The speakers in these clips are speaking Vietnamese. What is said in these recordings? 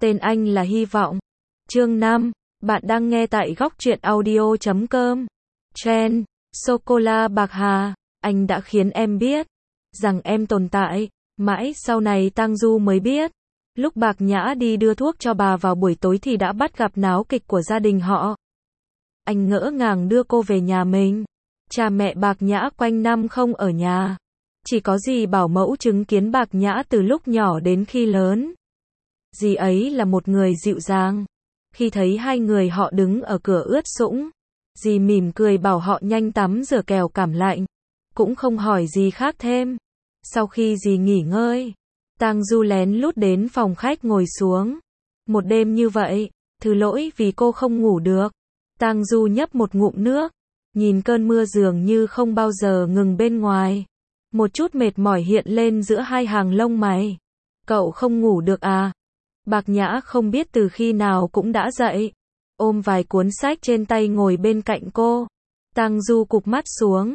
Tên anh là Hy vọng. Chương 5. Bạn đang nghe tại góc truyện audio.com. Trend. Sô-cô-la bạc hà. Anh đã khiến em biết rằng em tồn tại. Mãi sau này Tang Du mới biết. Lúc Bạc Nhã đi đưa thuốc cho bà vào buổi tối thì đã bắt gặp náo kịch của gia đình họ. Anh ngỡ ngàng đưa cô về nhà mình. Cha mẹ Bạc Nhã quanh năm không ở nhà. Chỉ có dì bảo mẫu chứng kiến Bạc Nhã từ lúc nhỏ đến khi lớn. Dì ấy là một người dịu dàng. Khi thấy hai người họ đứng ở cửa ướt sũng, dì mỉm cười bảo họ nhanh tắm rửa kẻo cảm lạnh. Cũng không hỏi gì khác thêm. Sau khi dì nghỉ ngơi, Tang Du lén lút đến phòng khách ngồi xuống. Một đêm như vậy, thứ lỗi vì cô không ngủ được. Tang Du nhấp một ngụm nước, nhìn cơn mưa dường như không bao giờ ngừng bên ngoài. Một chút mệt mỏi hiện lên giữa hai hàng lông mày. Cậu không ngủ được à? Bạc Nhã không biết từ khi nào cũng đã dậy. Ôm vài cuốn sách trên tay ngồi bên cạnh cô. Tang Du cụp mắt xuống.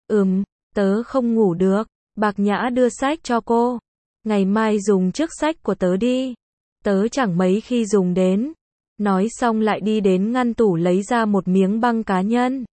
Tớ không ngủ được. Bạc Nhã đưa sách cho cô. Ngày mai dùng trước sách của tớ đi. Tớ chẳng mấy khi dùng đến. Nói xong lại đi đến ngăn tủ lấy ra một miếng băng cá nhân.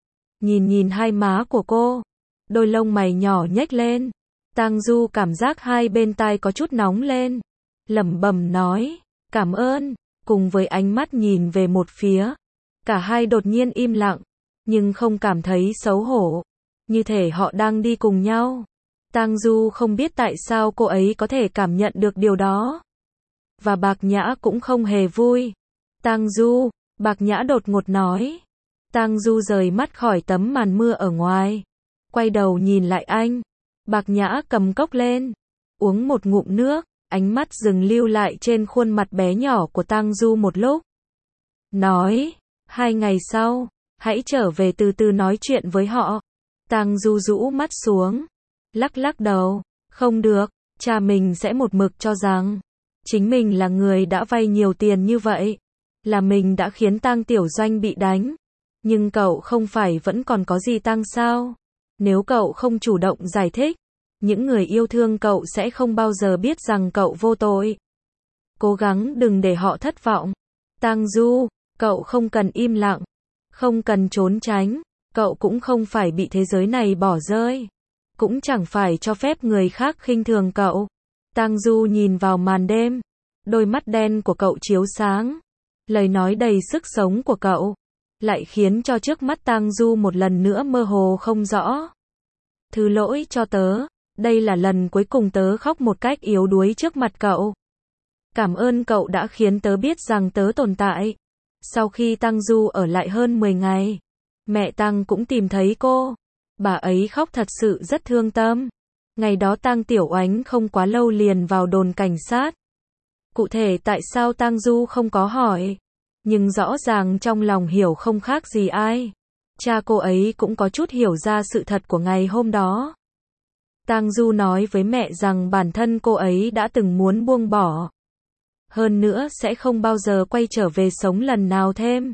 Nhìn hai má của cô. Đôi lông mày nhỏ nhếch lên. Tang Du cảm giác hai bên tai có chút nóng lên. Lẩm bẩm nói, cảm ơn, cùng với ánh mắt nhìn về một phía. Cả hai đột nhiên im lặng, nhưng không cảm thấy xấu hổ. Như thể họ đang đi cùng nhau. Tang Du không biết tại sao cô ấy có thể cảm nhận được điều đó. Và Bạc Nhã cũng không hề vui. Tang Du, Bạc Nhã đột ngột nói. Tang Du rời mắt khỏi tấm màn mưa ở ngoài. Quay đầu nhìn lại anh. Bạc Nhã cầm cốc lên. Uống một ngụm nước. Ánh mắt dừng lưu lại trên khuôn mặt bé nhỏ của Tang Du một lúc. Nói, 2 ngày sau, hãy trở về từ từ nói chuyện với họ. Tang Du rũ mắt xuống. Lắc đầu. Không được, cha mình sẽ một mực cho rằng chính mình là người đã vay nhiều tiền như vậy. Là mình đã khiến Tang Tiểu Doanh bị đánh. Nhưng cậu không phải vẫn còn có gì Tang sao? Nếu cậu không chủ động giải thích, những người yêu thương cậu sẽ không bao giờ biết rằng cậu vô tội. Cố gắng đừng để họ thất vọng. Tang Du, cậu không cần im lặng. Không cần trốn tránh. Cậu cũng không phải bị thế giới này bỏ rơi. Cũng chẳng phải cho phép người khác khinh thường cậu. Tang Du nhìn vào màn đêm. Đôi mắt đen của cậu chiếu sáng. Lời nói đầy sức sống của cậu lại khiến cho trước mắt Tang Du một lần nữa mơ hồ không rõ. Thứ lỗi cho tớ. Đây là lần cuối cùng tớ khóc một cách yếu đuối trước mặt cậu. Cảm ơn cậu đã khiến tớ biết rằng tớ tồn tại. Sau khi Tang Du ở lại hơn 10 ngày, mẹ Tang cũng tìm thấy cô. Bà ấy khóc thật sự rất thương tâm. Ngày đó Tang Tiểu Oánh không quá lâu liền vào đồn cảnh sát. Cụ thể tại sao Tang Du không có hỏi. Nhưng rõ ràng trong lòng hiểu không khác gì ai. Cha cô ấy cũng có chút hiểu ra sự thật của ngày hôm đó. Tang Du nói với mẹ rằng bản thân cô ấy đã từng muốn buông bỏ. Hơn nữa sẽ không bao giờ quay trở về sống lần nào thêm.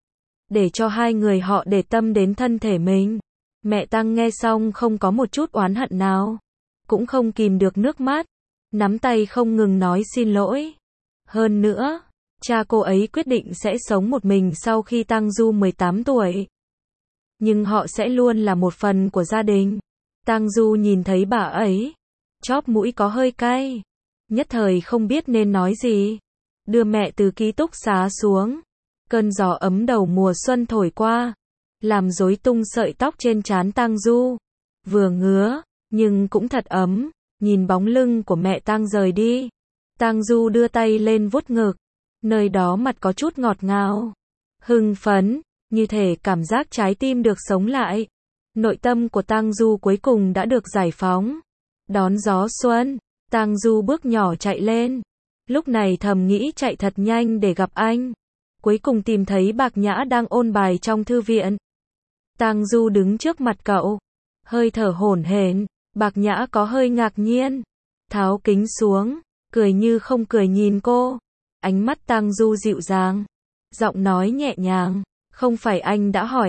Để cho hai người họ để tâm đến thân thể mình. Mẹ Tang nghe xong không có một chút oán hận nào. Cũng không kìm được nước mắt. Nắm tay không ngừng nói xin lỗi. Hơn nữa, cha cô ấy quyết định sẽ sống một mình sau khi Tang Du 18 tuổi. Nhưng họ sẽ luôn là một phần của gia đình. Tang Du nhìn thấy bà ấy, chóp mũi có hơi cay, nhất thời không biết nên nói gì. Đưa mẹ từ ký túc xá xuống, cơn gió ấm đầu mùa xuân thổi qua, làm rối tung sợi tóc trên trán Tang Du. Vừa ngứa, nhưng cũng thật ấm. Nhìn bóng lưng của mẹ Tang rời đi, Tang Du đưa tay lên vuốt ngực, nơi đó mặt có chút ngọt ngào, hưng phấn, như thể cảm giác trái tim được sống lại. Nội tâm của Tang Du cuối cùng đã được giải phóng. Đón gió xuân, Tang Du bước nhỏ chạy lên. Lúc này thầm nghĩ chạy thật nhanh để gặp anh. Cuối cùng tìm thấy Bạc Nhã đang ôn bài trong thư viện. Tang Du đứng trước mặt cậu, hơi thở hổn hển. Bạc Nhã có hơi ngạc nhiên, tháo kính xuống, cười như không cười nhìn cô. Ánh mắt Tang Du dịu dàng, giọng nói nhẹ nhàng, không phải anh đã hỏi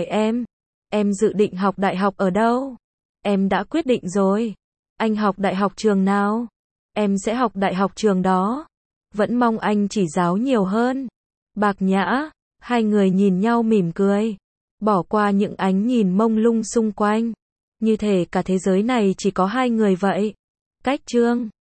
em dự định học đại học ở đâu? Em đã quyết định rồi. Anh học đại học trường nào? Em sẽ học đại học trường đó. Vẫn mong anh chỉ giáo nhiều hơn. Bạc Nhã, hai người nhìn nhau mỉm cười. Bỏ qua những ánh nhìn mông lung xung quanh. Như thể cả thế giới này chỉ có hai người vậy. Cách chương